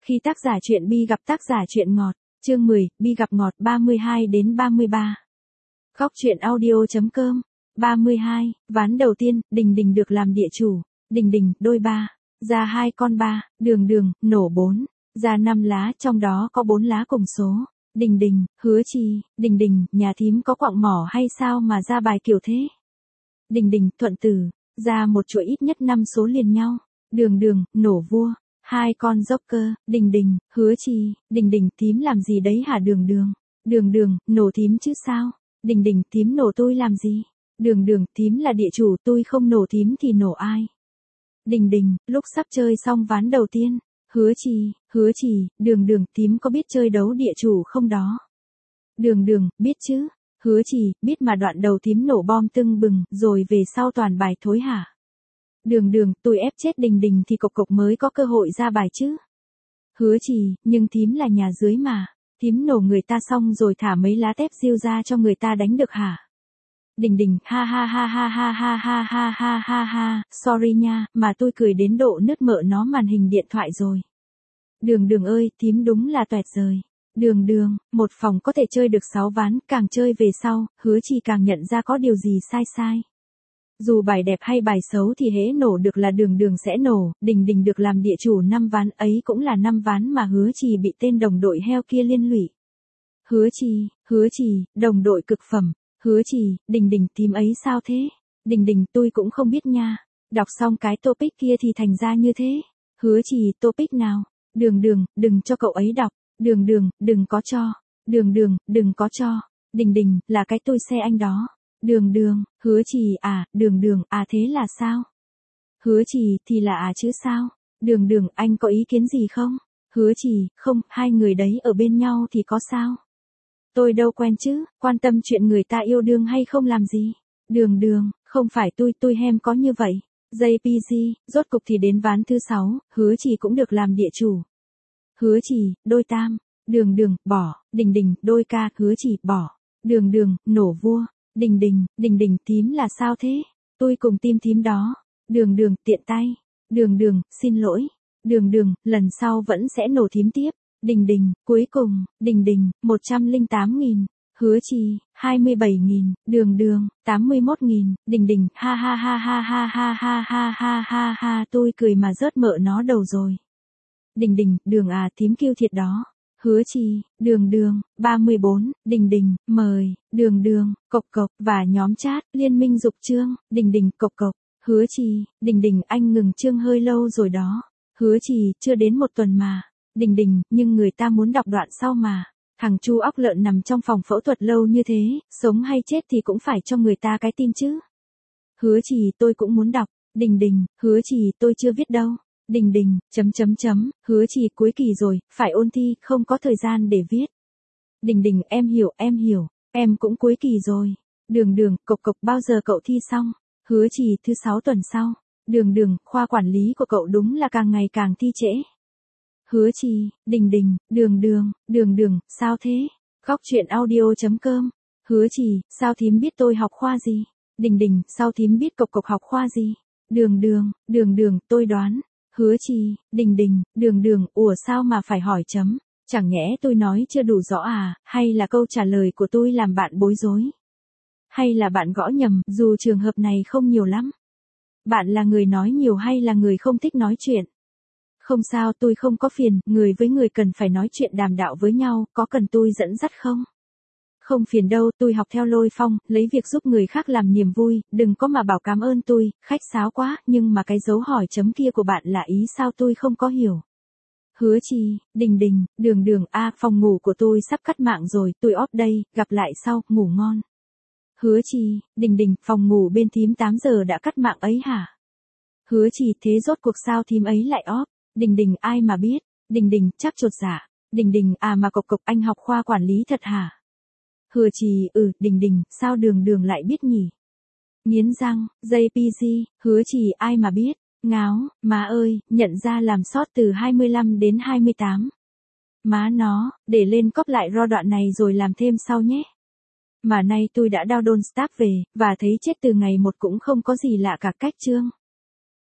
Khi tác giả truyện Bi gặp tác giả truyện ngọt, chương 10, Bi gặp ngọt 32 đến 33. Góc truyện audio.com. 32, ván đầu tiên, Đình Đình được làm địa chủ. Đình Đình, đôi ba, ra 2 con 3, Đường Đường, nổ 4, ra 5 lá, trong đó có 4 lá cùng số. Đình Đình, Hứa Chi, Đình Đình, nhà thím có quặng mỏ hay sao mà ra bài kiểu thế? Đình Đình, Thuận Tử, ra một chuỗi ít nhất 5 số liền nhau. Đường Đường, nổ vua, 2 con Joker. Đình Đình, Hứa Chi, Đình Đình, thím làm gì đấy hả Đường Đường? Đường Đường, nổ thím chứ sao? Đình Đình, thím nổ tôi làm gì? Đường Đường, thím là địa chủ, tôi không nổ thím thì nổ ai? Đình Đình, lúc sắp chơi xong ván đầu tiên. Hứa Chi, Đường Đường, thím có biết chơi đấu địa chủ không đó? Đường Đường, biết chứ. Hứa Chi, biết mà đoạn đầu thím nổ bom tưng bừng, rồi về sau toàn bài thối hả? Đường Đường, tôi ép chết Đình Đình thì cộc cộc mới có cơ hội ra bài chứ. Hứa Chi, nhưng thím là nhà dưới mà. Thím nổ người ta xong rồi thả mấy lá tép diêu ra cho người ta đánh được hả? Đình Đình, ha ha ha ha ha ha ha ha ha ha ha, sorry nha, mà tôi cười đến độ nứt mỡ nó màn hình điện thoại rồi. Đường Đường ơi, thím đúng là toẹt rời. Đường Đường, một phòng có thể chơi được 6 ván, càng chơi về sau, Hứa Chi càng nhận ra có điều gì sai. Dù bài đẹp hay bài xấu thì hễ nổ được là Đường Đường sẽ nổ. Đình Đình được làm địa chủ 5 ván, ấy cũng là 5 ván mà Hứa Chi bị tên đồng đội heo kia liên lụy. Hứa Chi, đồng đội cực phẩm. Hứa Chi, Đình Đình, thím ấy sao thế? Đình Đình, tôi cũng không biết nha. Đọc xong cái topic kia thì thành ra như thế. Hứa Chi, topic nào? Đường Đường, đừng cho cậu ấy đọc. Đường Đường, đừng có cho. Đường Đường, đừng có cho. Đình Đình, là cái tôi xe anh đó. Đường Đường, Hứa Chi à, Đường Đường, à thế là sao? Hứa Chi, thì là à chứ sao? Đường Đường, anh có ý kiến gì không? Hứa Chi, không, hai người đấy ở bên nhau thì có sao? Tôi đâu quen chứ, quan tâm chuyện người ta yêu đương hay không làm gì? Đường Đường, không phải tôi hem có như vậy. JPG, rốt cục thì đến ván thứ 6, Hứa Chi cũng được làm địa chủ. Hứa Chi, đôi tam. Đường Đường, bỏ. Đình Đình, đôi ca. Hứa Chi, bỏ. Đường Đường, nổ vua. Đình Đình, thím là sao thế? Tôi cùng team thím đó. Đường Đường, tiện tay. Đường Đường, xin lỗi. Đường Đường, lần sau vẫn sẽ nổ thím tiếp. Đình Đình, cuối cùng. Đình Đình, 108.000. Hứa Chi, 27.000. Đường Đường, 81.000. Đình Đình, ha ha ha ha ha ha ha ha ha ha ha, tôi cười mà rớt mỡ nó đầu rồi. Đình Đình, Đường à, thím kêu thiệt đó. Hứa Chi, Đường Đường, 34, Đình Đình, mời, Đường Đường, cộc cộc, và nhóm chat, liên minh dục chương, Đình Đình, cộc cộc, Hứa Chi, Đình Đình, anh ngừng chương hơi lâu rồi đó. Hứa Chi, chưa đến 1 tuần mà. Đình Đình, nhưng người ta muốn đọc đoạn sau mà. Thằng Chu óc lợn nằm trong phòng phẫu thuật lâu như thế, sống hay chết thì cũng phải cho người ta cái tin chứ. Hứa Chi, tôi cũng muốn đọc. Đình Đình, Hứa Chi, tôi chưa viết đâu. Đình Đình, Hứa Chi, cuối kỳ rồi, phải ôn thi, không có thời gian để viết. Đình Đình, em hiểu, em cũng cuối kỳ rồi. Đường Đường, cộc cộc, bao giờ cậu thi xong? Hứa Chi, thứ 6 tuần sau. Đường Đường, khoa quản lý của cậu đúng là càng ngày càng thi trễ. Hứa Chi, Đình Đình, Đường Đường, sao thế? Góc truyện audio.com. Hứa Chi, sao thím biết tôi học khoa gì? Đình Đình, sao thím biết cộc cộc học khoa gì? Đường Đường, tôi đoán. Hứa Chi, Đình Đình, Đường Đường, ủa sao mà phải hỏi chấm? Chẳng nhẽ tôi nói chưa đủ rõ à, hay là câu trả lời của tôi làm bạn bối rối? Hay là bạn gõ nhầm, dù trường hợp này không nhiều lắm? Bạn là người nói nhiều hay là người không thích nói chuyện? Không sao, tôi không có phiền, người với người cần phải nói chuyện đàm đạo với nhau, có cần tôi dẫn dắt không? Không phiền đâu, tôi học theo lôi phong, lấy việc giúp người khác làm niềm vui, đừng có mà bảo cảm ơn tôi, khách sáo quá, nhưng mà cái dấu hỏi chấm kia của bạn là ý sao tôi không có hiểu. Hứa Chi, Đình Đình, Đường Đường, a, phòng ngủ của tôi sắp cắt mạng rồi, tôi off đây, gặp lại sau, ngủ ngon. Hứa Chi, Đình Đình, phòng ngủ bên thím 8 giờ đã cắt mạng ấy hả? Hứa Chi, thế rốt cuộc sao thím ấy lại off? Đình Đình, ai mà biết? Đình Đình, chắc chột dạ. Đình Đình, à mà cộc cộc, anh học khoa quản lý thật hả? Hứa Chi, Đình Đình, sao Đường Đường lại biết nhỉ? Nghiến răng, JPG, Hứa Chi, ai mà biết? Ngáo, má ơi, nhận ra làm sót từ 25 đến 28. Má nó, để lên copy lại ro đoạn này rồi làm thêm sau nhé. Mà nay tôi đã download stack về, và thấy chết từ ngày 1 cũng không có gì lạ cả cách chương.